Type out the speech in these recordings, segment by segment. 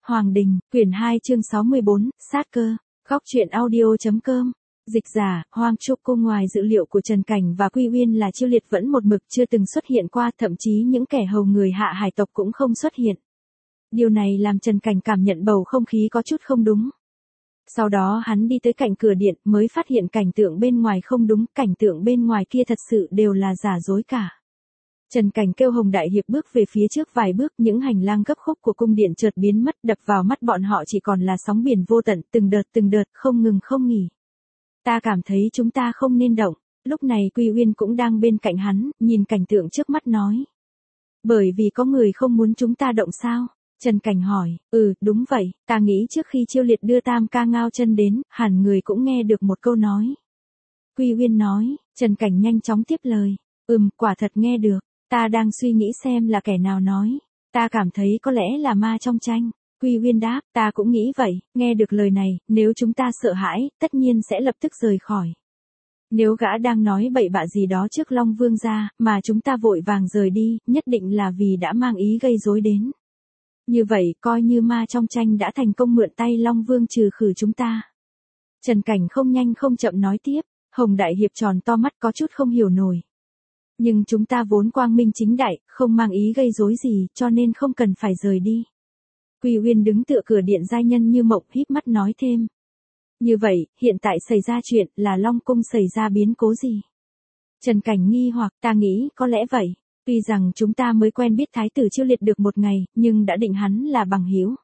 Hoàng Đình, quyển 2 chương 64, sát cơ. Góc truyện audio.com. Dịch giả, Hoang Trúc Cô. Ngoài dự liệu của Trần Cảnh và Quy Uyên là Chiêu Liệt vẫn một mực chưa từng xuất hiện qua, thậm chí những kẻ hầu người Hạ Hải tộc cũng không xuất hiện. Điều này làm Trần Cảnh cảm nhận bầu không khí có chút không đúng. Sau đó hắn đi tới cạnh cửa điện mới phát hiện cảnh tượng bên ngoài không đúng, cảnh tượng bên ngoài kia thật sự đều là giả dối cả. Trần Cảnh kêu Hồng Đại Hiệp bước về phía trước vài bước, những hành lang gấp khúc của cung điện chợt biến mất, đập vào mắt bọn họ chỉ còn là sóng biển vô tận, từng đợt, không ngừng không nghỉ. Ta cảm thấy chúng ta không nên động. Lúc này Quy Uyên cũng đang bên cạnh hắn, nhìn cảnh tượng trước mắt nói. Bởi vì có người không muốn chúng ta động sao? Trần Cảnh hỏi, đúng vậy, ta nghĩ trước khi Chiêu Liệt đưa Tam Ca Ngao Chân đến, hẳn người cũng nghe được một câu nói. Quy Uyên nói, Trần Cảnh nhanh chóng tiếp lời, quả thật nghe được, ta đang suy nghĩ xem là kẻ nào nói, ta cảm thấy có lẽ là ma trong tranh. Quy Uyên đáp, ta cũng nghĩ vậy, nghe được lời này, nếu chúng ta sợ hãi, tất nhiên sẽ lập tức rời khỏi. Nếu gã đang nói bậy bạ gì đó trước Long Vương gia, mà chúng ta vội vàng rời đi, nhất định là vì đã mang ý gây rối đến. Như vậy, coi như ma trong tranh đã thành công mượn tay Long Vương trừ khử chúng ta. Trần Cảnh không nhanh không chậm nói tiếp, Hồng Đại Hiệp tròn to mắt có chút không hiểu nổi. Nhưng chúng ta vốn quang minh chính đại, không mang ý gây rối gì, cho nên không cần phải rời đi. Quy Uyên đứng tựa cửa điện giai nhân như mộng, híp mắt nói thêm. Như vậy, hiện tại xảy ra chuyện là Long Cung xảy ra biến cố gì? Trần Cảnh nghi hoặc, ta nghĩ có lẽ vậy. Tuy rằng chúng ta mới quen biết Thái tử Chiêu Liệt được một ngày, nhưng đã định hắn là bằng hữu.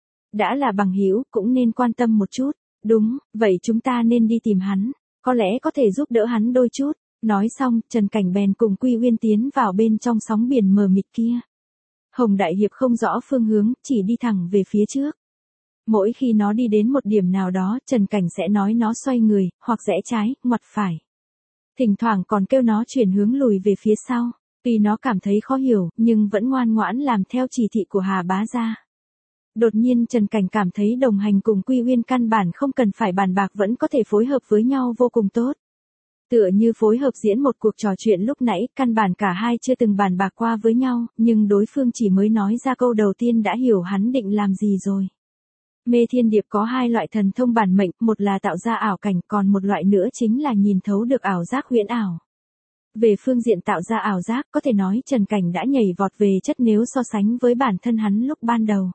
Đã là bằng hữu, cũng nên quan tâm một chút. Đúng, vậy chúng ta nên đi tìm hắn. Có lẽ có thể giúp đỡ hắn đôi chút. Nói xong, Trần Cảnh bèn cùng Quy Uyên tiến vào bên trong sóng biển mờ mịt kia. Hồng Đại Hiệp không rõ phương hướng, chỉ đi thẳng về phía trước. Mỗi khi nó đi đến một điểm nào đó, Trần Cảnh sẽ nói nó xoay người, hoặc rẽ trái, ngoặt phải. Thỉnh thoảng còn kêu nó chuyển hướng lùi về phía sau. Tuy nó cảm thấy khó hiểu, nhưng vẫn ngoan ngoãn làm theo chỉ thị của Hà Bá gia. Đột nhiên Trần Cảnh cảm thấy đồng hành cùng Quy Uyên căn bản không cần phải bàn bạc vẫn có thể phối hợp với nhau vô cùng tốt. Tựa như phối hợp diễn một cuộc trò chuyện lúc nãy, căn bản cả hai chưa từng bàn bạc qua với nhau, nhưng đối phương chỉ mới nói ra câu đầu tiên đã hiểu hắn định làm gì rồi. Mê Thiên Điệp có hai loại thần thông bản mệnh, một là tạo ra ảo cảnh, còn một loại nữa chính là nhìn thấu được ảo giác huyễn ảo. Về phương diện tạo ra ảo giác, có thể nói Trần Cảnh đã nhảy vọt về chất nếu so sánh với bản thân hắn lúc ban đầu.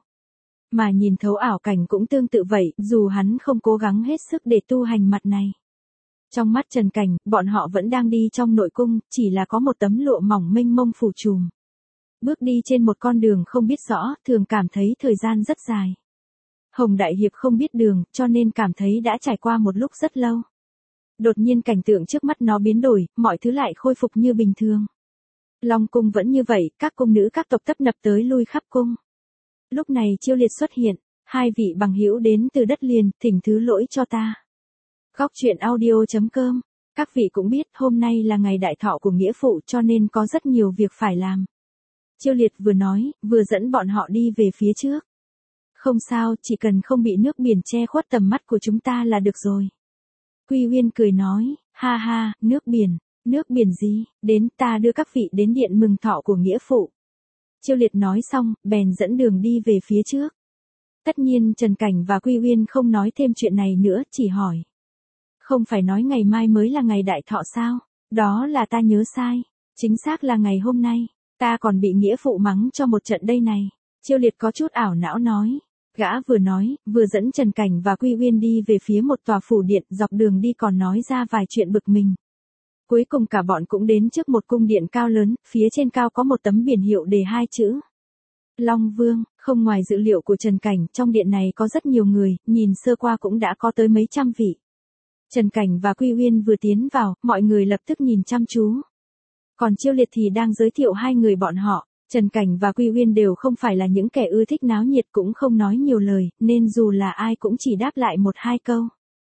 Mà nhìn thấu ảo cảnh cũng tương tự vậy, dù hắn không cố gắng hết sức để tu hành mặt này. Trong mắt Trần Cảnh, bọn họ vẫn đang đi trong nội cung, chỉ là có một tấm lụa mỏng mênh mông phủ trùm. Bước đi trên một con đường không biết rõ, thường cảm thấy thời gian rất dài. Hồng Đại Hiệp không biết đường, cho nên cảm thấy đã trải qua một lúc rất lâu. Đột nhiên cảnh tượng trước mắt nó biến đổi, mọi thứ lại khôi phục như bình thường. Long cung vẫn như vậy, các cung nữ các tộc tấp nập tới lui khắp cung. Lúc này Chiêu Liệt xuất hiện, hai vị bằng hữu đến từ đất liền, thỉnh thứ lỗi cho ta. Góc truyện audio.com. Các vị cũng biết hôm nay là ngày đại thọ của nghĩa phụ cho nên có rất nhiều việc phải làm. Chiêu Liệt vừa nói, vừa dẫn bọn họ đi về phía trước. Không sao, chỉ cần không bị nước biển che khuất tầm mắt của chúng ta là được rồi. Quy Uyên cười nói, ha ha, nước biển gì, đến ta đưa các vị đến điện mừng thọ của nghĩa phụ. Chiêu Liệt nói xong, bèn dẫn đường đi về phía trước. Tất nhiên Trần Cảnh và Quy Uyên không nói thêm chuyện này nữa, chỉ hỏi. Không phải nói ngày mai mới là ngày đại thọ sao? Đó là ta nhớ sai. Chính xác là ngày hôm nay. Ta còn bị nghĩa phụ mắng cho một trận đây này. Chiêu Liệt có chút ảo não nói. Gã vừa nói, vừa dẫn Trần Cảnh và Quy Uyên đi về phía một tòa phủ điện, dọc đường đi còn nói ra vài chuyện bực mình. Cuối cùng cả bọn cũng đến trước một cung điện cao lớn, phía trên cao có một tấm biển hiệu đề hai chữ. Long Vương. Không ngoài dự liệu của Trần Cảnh, trong điện này có rất nhiều người, nhìn sơ qua cũng đã có tới mấy trăm vị. Trần Cảnh và Quy Uyên vừa tiến vào, mọi người lập tức nhìn chăm chú. Còn Chiêu Liệt thì đang giới thiệu hai người bọn họ. Trần Cảnh và Quy Uyên đều không phải là những kẻ ưa thích náo nhiệt cũng không nói nhiều lời, nên dù là ai cũng chỉ đáp lại một hai câu.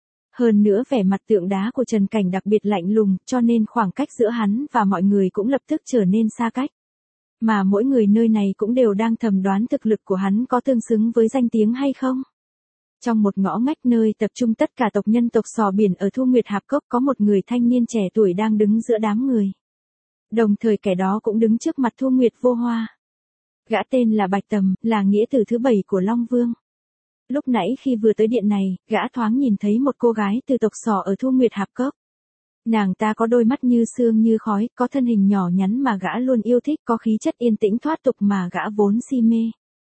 Hơn nữa vẻ mặt tượng đá của Trần Cảnh đặc biệt lạnh lùng, cho nên khoảng cách giữa hắn và mọi người cũng lập tức trở nên xa cách. Mà mỗi người nơi này cũng đều đang thầm đoán thực lực của hắn có tương xứng với danh tiếng hay không. Trong một ngõ ngách nơi tập trung tất cả tộc nhân tộc Sò Biển ở Thu Nguyệt Hạp Cốc có một người thanh niên trẻ tuổi đang đứng giữa đám người. Đồng thời kẻ đó cũng đứng trước mặt Thu Nguyệt Vô Hoa. Gã tên là Bạch Tầm, là nghĩa tử thứ 7 của Long Vương. Lúc nãy khi vừa tới điện này, gã thoáng nhìn thấy một cô gái từ tộc Sò ở Thu Nguyệt Hạp Cốc. Nàng ta có đôi mắt như sương như khói, có thân hình nhỏ nhắn mà gã luôn yêu thích, có khí chất yên tĩnh thoát tục mà gã vốn si mê.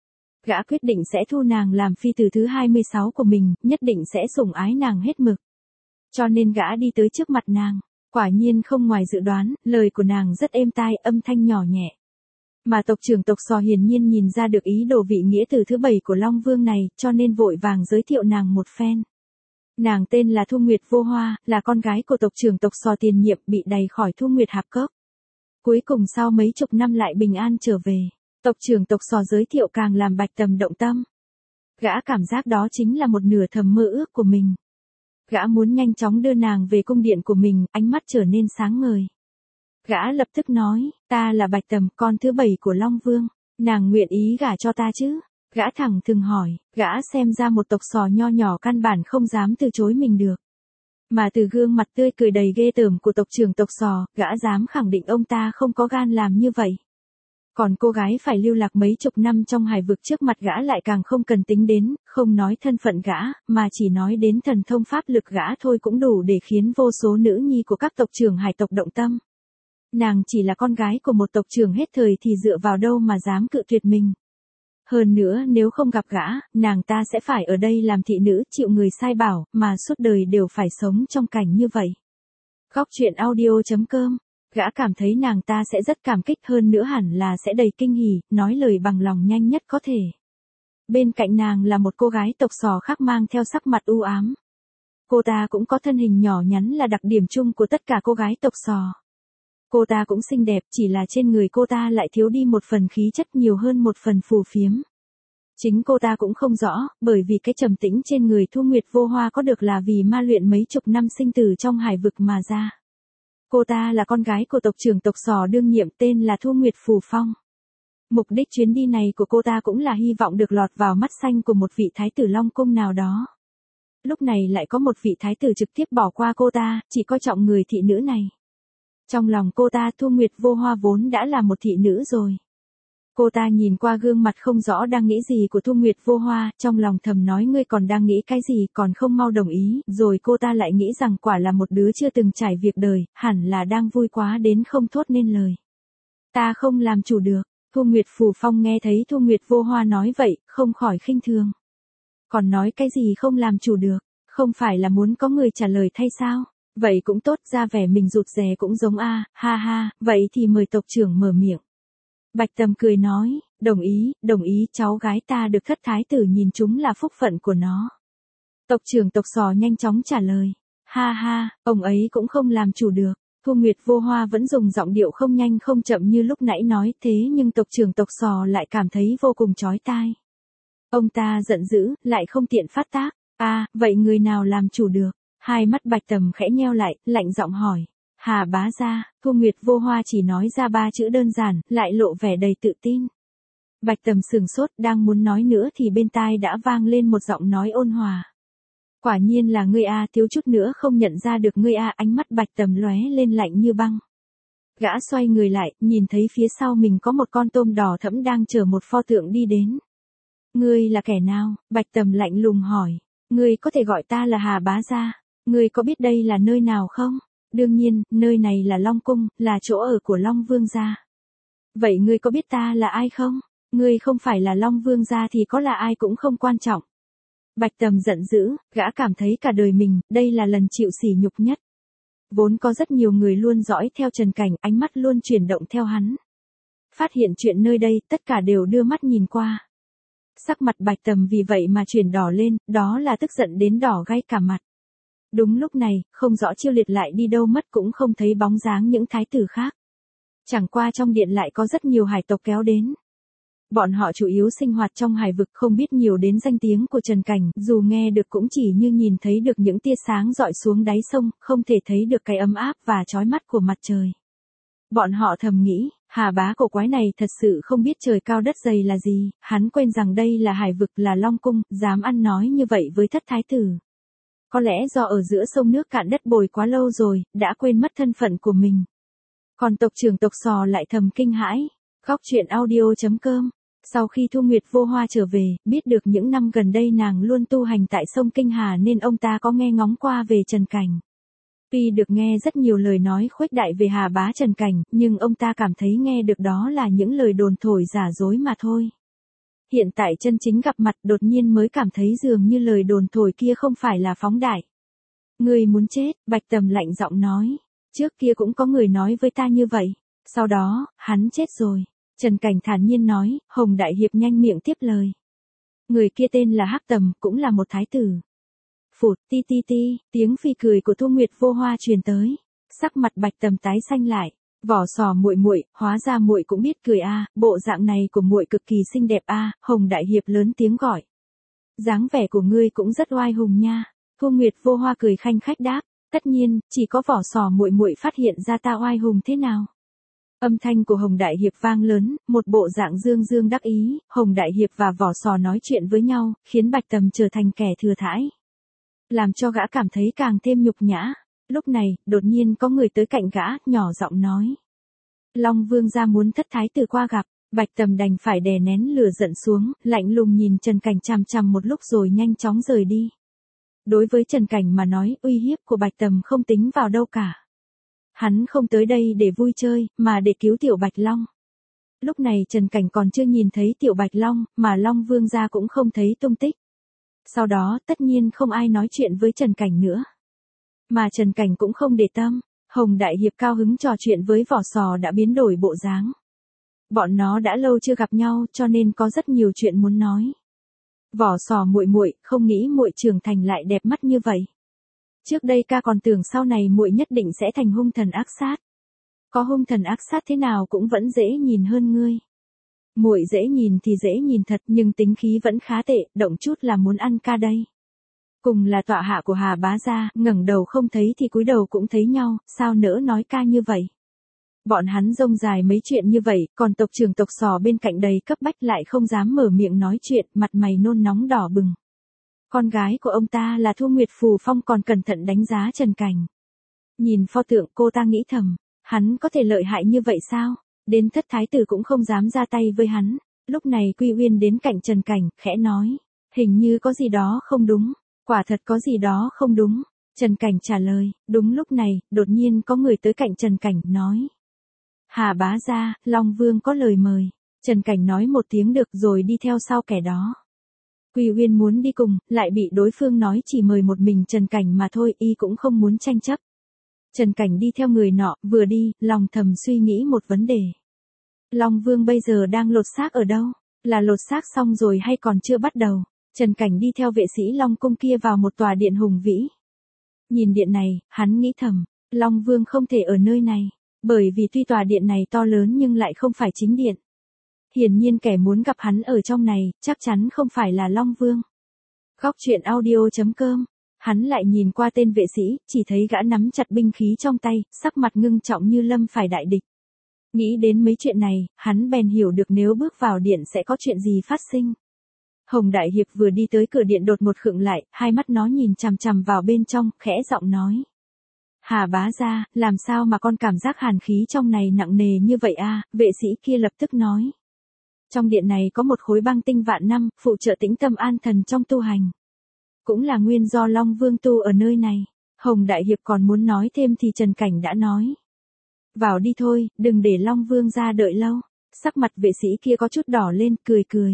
Gã quyết định sẽ thu nàng làm phi tử thứ 26 của mình, nhất định sẽ sủng ái nàng hết mực. Cho nên gã đi tới trước mặt nàng. Quả nhiên không ngoài dự đoán, lời của nàng rất êm tai, âm thanh nhỏ nhẹ. Mà tộc trưởng tộc Sò hiển nhiên nhìn ra được ý đồ vị nghĩa tử thứ 7 của Long Vương này, cho nên vội vàng giới thiệu nàng một phen. Nàng tên là Thu Nguyệt Vô Hoa, là con gái của tộc trưởng tộc Sò tiền nhiệm bị đày khỏi Thu Nguyệt Hạp Cốc. Cuối cùng sau mấy chục năm lại bình an trở về, tộc trưởng tộc Sò giới thiệu càng làm Bạch Tầm động tâm. Gã cảm giác đó chính là một nửa thầm mơ ước của mình. Gã muốn nhanh chóng đưa nàng về cung điện của mình, ánh mắt trở nên sáng ngời. Gã lập tức nói, ta là Bạch Tầm, con thứ 7 của Long Vương, nàng nguyện ý gả cho ta chứ? Gã thẳng thừng hỏi, gã xem ra một tộc Sò nho nhỏ căn bản không dám từ chối mình được. Mà từ gương mặt tươi cười đầy ghê tởm của tộc trưởng tộc Sò, gã dám khẳng định ông ta không có gan làm như vậy. Còn cô gái phải lưu lạc mấy chục năm trong hải vực trước mặt gã lại càng không cần tính đến, không nói thân phận gã, mà chỉ nói đến thần thông pháp lực gã thôi cũng đủ để khiến vô số nữ nhi của các tộc trưởng hải tộc động tâm. Nàng chỉ là con gái của một tộc trưởng hết thời thì dựa vào đâu mà dám cự tuyệt mình. Hơn nữa nếu không gặp gã, nàng ta sẽ phải ở đây làm thị nữ chịu người sai bảo, mà suốt đời đều phải sống trong cảnh như vậy. Góc truyện audio.com. Gã cảm thấy nàng ta sẽ rất cảm kích, hơn nữa hẳn là sẽ đầy kinh hỉ, nói lời bằng lòng nhanh nhất có thể. Bên cạnh nàng là một cô gái tộc Sò khác mang theo sắc mặt u ám. Cô ta cũng có thân hình nhỏ nhắn là đặc điểm chung của tất cả cô gái tộc Sò. Cô ta cũng xinh đẹp, chỉ là trên người cô ta lại thiếu đi một phần khí chất nhiều hơn một phần phù phiếm. Chính cô ta cũng không rõ, bởi vì cái trầm tĩnh trên người Thu Nguyệt Vô Hoa có được là vì ma luyện mấy chục năm sinh tử trong hải vực mà ra. Cô ta là con gái của tộc trưởng tộc Sò đương nhiệm tên là Thu Nguyệt Phù Phong. Mục đích chuyến đi này của cô ta cũng là hy vọng được lọt vào mắt xanh của một vị thái tử Long Cung nào đó. Lúc này lại có một vị thái tử trực tiếp bỏ qua cô ta, chỉ coi trọng người thị nữ này. Trong lòng cô ta Thu Nguyệt Vô Hoa vốn đã là một thị nữ rồi. Cô ta nhìn qua gương mặt không rõ đang nghĩ gì của Thu Nguyệt Vô Hoa, trong lòng thầm nói ngươi còn đang nghĩ cái gì còn không mau đồng ý, rồi cô ta lại nghĩ rằng quả là một đứa chưa từng trải việc đời, hẳn là đang vui quá đến không thốt nên lời. Ta không làm chủ được. Thu Nguyệt Phù Phong nghe thấy Thu Nguyệt Vô Hoa nói vậy, không khỏi khinh thường. Còn nói cái gì không làm chủ được, không phải là muốn có người trả lời thay sao? Vậy cũng tốt, ra vẻ mình rụt rè cũng giống a, ha ha, vậy thì mời tộc trưởng mở miệng. Bạch Tầm cười nói, đồng ý, cháu gái ta được thất thái tử nhìn chúng là phúc phận của nó. Tộc trưởng tộc Sò nhanh chóng trả lời, ha ha, ông ấy cũng không làm chủ được. Thu Nguyệt Vô Hoa vẫn dùng giọng điệu không nhanh không chậm như lúc nãy nói, thế nhưng tộc trưởng tộc Sò lại cảm thấy vô cùng chói tai. Ông ta giận dữ, lại không tiện phát tác, vậy người nào làm chủ được? Hai mắt Bạch Tầm khẽ nheo lại, lạnh giọng hỏi. Hà bá gia. Thu Nguyệt Vô Hoa chỉ nói ra 3 chữ đơn giản, lại lộ vẻ đầy tự tin. Bạch Tầm sừng sốt, đang muốn nói nữa thì bên tai đã vang lên một giọng nói ôn hòa. Quả nhiên là ngươi a, thiếu chút nữa không nhận ra được ngươi a, ánh mắt Bạch Tầm lóe lên lạnh như băng. Gã xoay người lại, nhìn thấy phía sau mình có một con tôm đỏ thẫm đang chở một pho tượng đi đến. Ngươi là kẻ nào? Bạch Tầm lạnh lùng hỏi. Ngươi có thể gọi ta là Hà bá gia. Ngươi có biết đây là nơi nào không? Đương nhiên, nơi này là Long Cung, là chỗ ở của Long Vương gia. Vậy ngươi có biết ta là ai không? Ngươi không phải là Long Vương gia thì có là ai cũng không quan trọng. Bạch Tầm giận dữ, gã cảm thấy cả đời mình, đây là lần chịu sỉ nhục nhất. Vốn có rất nhiều người luôn dõi theo Trần Cảnh, ánh mắt luôn chuyển động theo hắn. Phát hiện chuyện nơi đây, tất cả đều đưa mắt nhìn qua. Sắc mặt Bạch Tầm vì vậy mà chuyển đỏ lên, đó là tức giận đến đỏ gay cả mặt. Đúng lúc này, không rõ Chiêu Liệt lại đi đâu mất cũng không thấy bóng dáng những thái tử khác. Chẳng qua trong điện lại có rất nhiều hải tộc kéo đến. Bọn họ chủ yếu sinh hoạt trong hải vực, không biết nhiều đến danh tiếng của Trần Cảnh, dù nghe được cũng chỉ như nhìn thấy được những tia sáng rọi xuống đáy sông, không thể thấy được cái ấm áp và chói mắt của mặt trời. Bọn họ thầm nghĩ, Hà bá cổ quái này thật sự không biết trời cao đất dày là gì, hắn quên rằng đây là hải vực, là Long Cung, dám ăn nói như vậy với thất thái tử. Có lẽ do ở giữa sông nước cạn đất bồi quá lâu rồi, đã quên mất thân phận của mình. Còn tộc trưởng tộc Sò lại thầm kinh hãi. Góc truyện audio.com Sau khi Thu Nguyệt Vô Hoa trở về, biết được những năm gần đây nàng luôn tu hành tại sông Kinh Hà nên ông ta có nghe ngóng qua về Trần Cảnh. Tuy được nghe rất nhiều lời nói khuếch đại về Hà Bá Trần Cảnh, nhưng ông ta cảm thấy nghe được đó là những lời đồn thổi giả dối mà thôi. Hiện tại chân chính gặp mặt đột nhiên mới cảm thấy dường như lời đồn thổi kia không phải là phóng đại. Người muốn chết, Bạch Tầm lạnh giọng nói. Trước kia cũng có người nói với ta như vậy. Sau đó, hắn chết rồi. Trần Cảnh thản nhiên nói, Hồng Đại Hiệp nhanh miệng tiếp lời. Người kia tên là Hắc Tầm, cũng là một thái tử. Phụt ti ti ti, tiếng phi cười của Thu Nguyệt Vô Hoa truyền tới. Sắc mặt Bạch Tầm tái xanh lại. Vỏ sò muội muội, hóa ra muội cũng biết cười a, bộ dạng này của muội cực kỳ xinh đẹp a, Hồng Đại Hiệp lớn tiếng gọi. Dáng vẻ của ngươi cũng rất oai hùng nha. Thu Nguyệt Vô Hoa cười khanh khách đáp, tất nhiên, chỉ có vỏ sò muội muội phát hiện ra ta oai hùng thế nào. Âm thanh của Hồng Đại Hiệp vang lớn, một bộ dạng dương dương đắc ý, Hồng Đại Hiệp và vỏ sò nói chuyện với nhau, khiến Bạch Tầm trở thành kẻ thừa thãi. Làm cho gã cảm thấy càng thêm nhục nhã. Lúc này, đột nhiên có người tới cạnh gã, nhỏ giọng nói. Long Vương gia muốn thất thái tử qua gặp, Bạch Tầm đành phải đè nén lửa giận xuống, lạnh lùng nhìn Trần Cảnh chằm chằm một lúc rồi nhanh chóng rời đi. Đối với Trần Cảnh mà nói, uy hiếp của Bạch Tầm không tính vào đâu cả. Hắn không tới đây để vui chơi, mà để cứu Tiểu Bạch Long. Lúc này Trần Cảnh còn chưa nhìn thấy Tiểu Bạch Long, mà Long Vương gia cũng không thấy tung tích. Sau đó, tất nhiên không ai nói chuyện với Trần Cảnh nữa. Mà Trần Cảnh cũng không để tâm, Hồng Đại Hiệp cao hứng trò chuyện với vỏ sò đã biến đổi bộ dáng. Bọn nó đã lâu chưa gặp nhau cho nên có rất nhiều chuyện muốn nói. Vỏ sò muội muội, không nghĩ muội trưởng thành lại đẹp mắt như vậy. Trước đây ca còn tưởng sau này muội nhất định sẽ thành hung thần ác sát. Có hung thần ác sát thế nào cũng vẫn dễ nhìn hơn ngươi. Muội dễ nhìn thì dễ nhìn thật nhưng tính khí vẫn khá tệ, động chút là muốn ăn ca đây. Cùng là tọa hạ của Hà Bá gia, ngẩng đầu không thấy thì cúi đầu cũng thấy nhau, sao nỡ nói ca như vậy. Bọn hắn rông dài mấy chuyện như vậy, còn tộc trưởng tộc sò bên cạnh đầy cấp bách lại không dám mở miệng nói chuyện, mặt mày nôn nóng đỏ bừng. Con gái của ông ta là Thu Nguyệt Phù Phong còn cẩn thận đánh giá Trần Cảnh. Nhìn pho tượng cô ta nghĩ thầm, hắn có thể lợi hại như vậy sao? Đến thất thái tử cũng không dám ra tay với hắn. Lúc này Quy Uyên đến cạnh Trần Cảnh, khẽ nói, hình như có gì đó không đúng. Quả thật có gì đó không đúng. Trần Cảnh trả lời, đúng lúc này, đột nhiên có người tới cạnh Trần Cảnh, nói. Hà Bá gia, Long Vương có lời mời. Trần Cảnh nói một tiếng được rồi đi theo sau kẻ đó. Quy Uyên muốn đi cùng, lại bị đối phương nói chỉ mời một mình Trần Cảnh mà thôi, y cũng không muốn tranh chấp. Trần Cảnh đi theo người nọ, vừa đi, lòng thầm suy nghĩ một vấn đề. Long Vương bây giờ đang lột xác ở đâu? Là lột xác xong rồi hay còn chưa bắt đầu? Trần Cảnh đi theo vệ sĩ Long Cung kia vào một tòa điện hùng vĩ. Nhìn điện này, hắn nghĩ thầm, Long Vương không thể ở nơi này, bởi vì tuy tòa điện này to lớn nhưng lại không phải chính điện. Hiển nhiên kẻ muốn gặp hắn ở trong này, chắc chắn không phải là Long Vương. Góc truyện audio.com. Hắn lại nhìn qua tên vệ sĩ, chỉ thấy gã nắm chặt binh khí trong tay, sắc mặt ngưng trọng như lâm phải đại địch. Nghĩ đến mấy chuyện này, hắn bèn hiểu được nếu bước vào điện sẽ có chuyện gì phát sinh. Hồng Đại Hiệp vừa đi tới cửa điện đột một khựng lại, hai mắt nó nhìn chằm chằm vào bên trong, khẽ giọng nói. Hà Bá gia, làm sao mà con cảm giác hàn khí trong này nặng nề như vậy a? Vệ sĩ kia lập tức nói. Trong điện này có một khối băng tinh vạn năm, phụ trợ tĩnh tâm an thần trong tu hành. Cũng là nguyên do Long Vương tu ở nơi này. Hồng Đại Hiệp còn muốn nói thêm thì Trần Cảnh đã nói. Vào đi thôi, đừng để Long Vương ra đợi lâu. Sắc mặt vệ sĩ kia có chút đỏ lên, cười cười.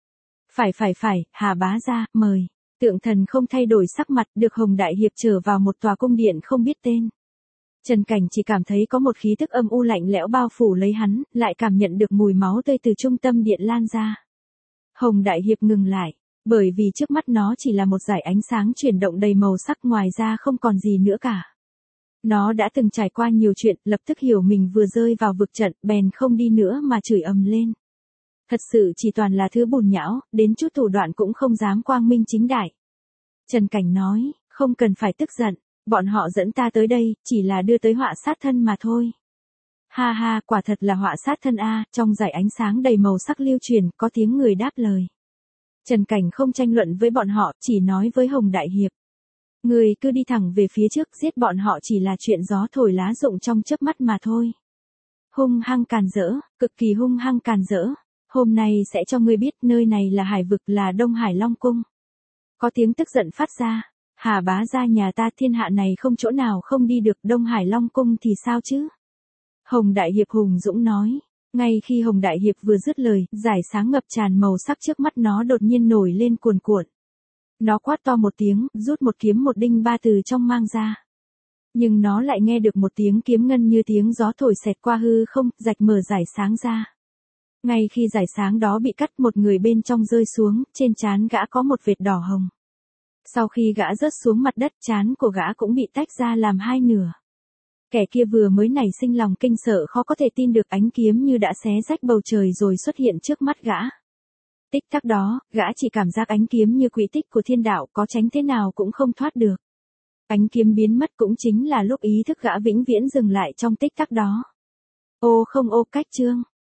Phải, Hà Bá gia, mời. Tượng thần không thay đổi sắc mặt, được Hồng Đại Hiệp trở vào một tòa cung điện không biết tên. Trần Cảnh chỉ cảm thấy có một khí tức âm u lạnh lẽo bao phủ lấy hắn, lại cảm nhận được mùi máu tươi từ trung tâm điện lan ra. Hồng Đại Hiệp ngừng lại, bởi vì trước mắt nó chỉ là một dải ánh sáng chuyển động đầy màu sắc, ngoài ra không còn gì nữa cả. Nó đã từng trải qua nhiều chuyện, lập tức hiểu mình vừa rơi vào vực trận, bèn không đi nữa mà chửi ầm lên. Thật sự chỉ toàn là thứ bùn nhão, đến chút thủ đoạn cũng không dám quang minh chính đại. Trần Cảnh nói, không cần phải tức giận, bọn họ dẫn ta tới đây, chỉ là đưa tới họa sát thân mà thôi. Ha ha, quả thật là họa sát thân a, trong dải ánh sáng đầy màu sắc lưu truyền, có tiếng người đáp lời. Trần Cảnh không tranh luận với bọn họ, chỉ nói với Hồng Đại Hiệp. Người cứ đi thẳng về phía trước, giết bọn họ chỉ là chuyện gió thổi lá rụng trong chớp mắt mà thôi. Hung hăng càn rỡ, cực kỳ hung hăng càn rỡ. Hôm nay sẽ cho ngươi biết nơi này là hải vực, là Đông Hải Long Cung. Có tiếng tức giận phát ra. Hà bá gia nhà ta, thiên hạ này không chỗ nào không đi được, Đông Hải Long Cung thì sao chứ? Hồng Đại Hiệp hùng dũng nói. Ngay khi Hồng Đại Hiệp vừa dứt lời, dải sáng ngập tràn màu sắc trước mắt nó đột nhiên nổi lên cuồn cuộn. Nó quát to một tiếng, rút một kiếm một đinh ba từ trong mang ra. Nhưng nó lại nghe được một tiếng kiếm ngân như tiếng gió thổi xẹt qua hư không, rạch mở dải sáng ra. Ngay khi dải sáng đó bị cắt, một người bên trong rơi xuống, trên trán gã có một vệt đỏ hồng. Sau khi gã rớt xuống mặt đất, trán của gã cũng bị tách ra làm hai nửa. Kẻ kia vừa mới nảy sinh lòng kinh sợ, khó có thể tin được ánh kiếm như đã xé rách bầu trời rồi xuất hiện trước mắt gã. Tích tắc đó, gã chỉ cảm giác ánh kiếm như quỹ tích của thiên đạo, có tránh thế nào cũng không thoát được. Ánh kiếm biến mất cũng chính là lúc ý thức gã vĩnh viễn dừng lại trong tích tắc đó. Ô không ô cách chương.